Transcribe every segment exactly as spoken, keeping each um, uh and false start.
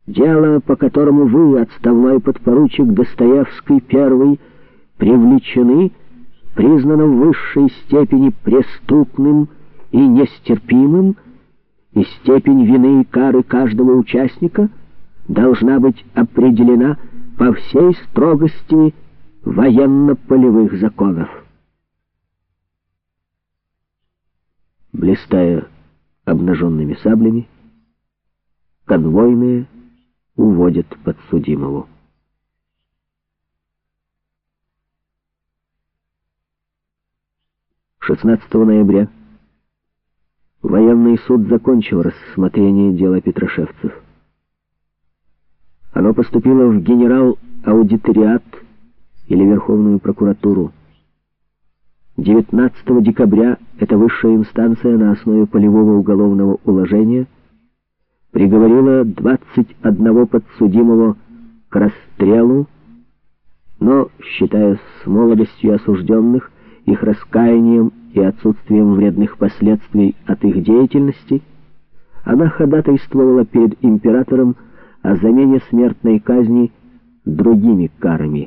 Дело, по которому вы, отставной подпоручик Достоевский первый, привлечены, признано в высшей степени преступным и нестерпимым, и степень вины и кары каждого участника должна быть определена по всей строгости военно-полевых законов. Блистая обнаженными саблями, конвойные уводят подсудимого. шестнадцатого ноября военный суд закончил рассмотрение дела петрошевцев. Оно поступило в генерал-аудиториат или Верховную прокуратуру. девятнадцатого декабря эта высшая инстанция на основе полевого уголовного уложения приговорила двадцать одного подсудимого к расстрелу, но, считая с молодостью осужденных, их раскаянием и отсутствием вредных последствий от их деятельности, она ходатайствовала перед императором о замене смертной казни другими карами.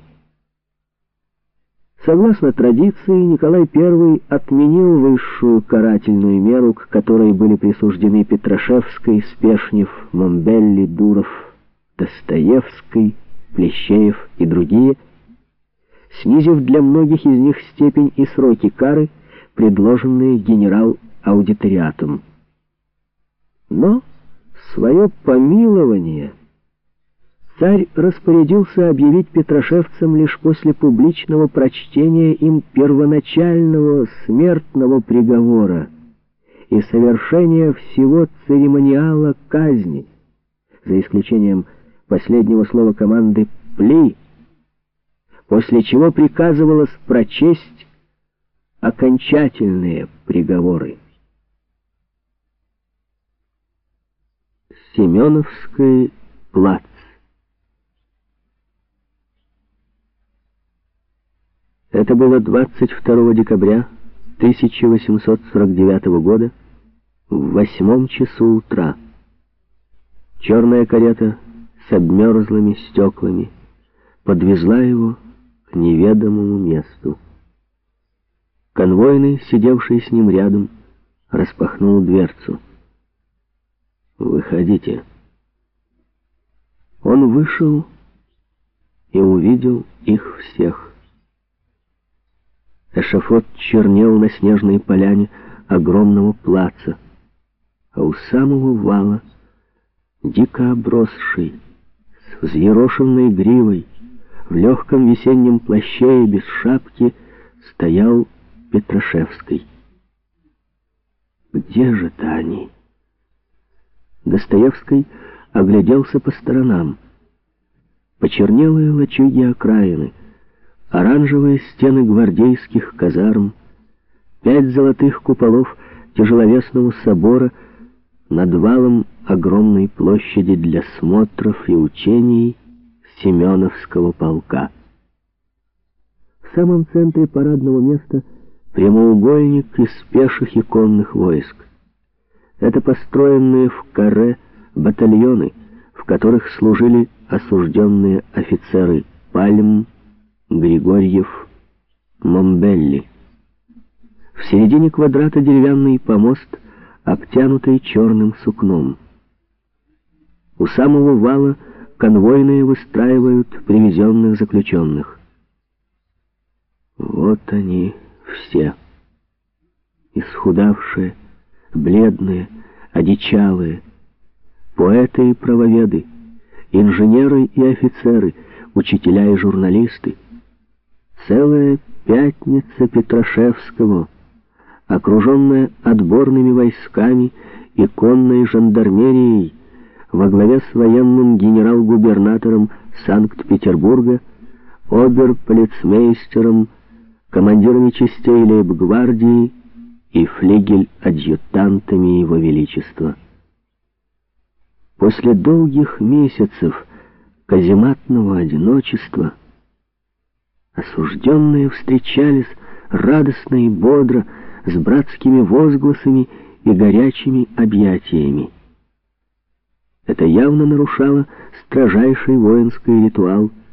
Согласно традиции, Николай Первый отменил высшую карательную меру, к которой были присуждены Петрашевской, Спешнев, Момбелли, Дуров, Достоевский, Плещеев и другие, снизив для многих из них степень и сроки кары, предложенные генерал-аудиториатом. Но свое помилование царь распорядился объявить петрошевцам лишь после публичного прочтения им первоначального смертного приговора и совершения всего церемониала казни, за исключением последнего слова команды «пли», после чего приказывалось прочесть окончательные приговоры. Семеновский плац. Это было двадцать второго декабря тысяча восемьсот сорок девятого года в восьмом часу утра. Черная карета с обмерзлыми стеклами подвезла его к неведомому месту. Конвойный, сидевший с ним рядом, распахнул дверцу. «Выходите». Он вышел и увидел их всех. Эшафот чернел на снежной поляне огромного плаца, а у самого вала, дико обросший, с взъерошенной гривой, в легком весеннем плаще и без шапки, стоял Петрашевский. Где же-то они? Достоевский огляделся по сторонам. Почернелые лачуги окраины, оранжевые стены гвардейских казарм, пять золотых куполов тяжеловесного собора над валом огромной площади для смотров и учений Семеновского полка. В самом центре парадного места прямоугольник из пеших и конных войск. Это построенные в каре батальоны, в которых служили осужденные офицеры Пальм, Григорьев, Момбелли. В середине квадрата деревянный помост, обтянутый черным сукном. У самого вала конвойные выстраивают привезенных заключенных. Вот они все, исхудавшие, бледные, одичалые, поэты и правоведы, инженеры и офицеры, учителя и журналисты. Целая пятница Петрашевского, окруженная отборными войсками и конной жандармерией, во главе с военным генерал-губернатором Санкт-Петербурга, обер-полицмейстером, командирами частей лейб-гвардии и флигель-адъютантами Его Величества. После долгих месяцев казематного одиночества осужденные встречались радостно и бодро, с братскими возгласами и горячими объятиями. Это явно нарушало строжайший воинский ритуал —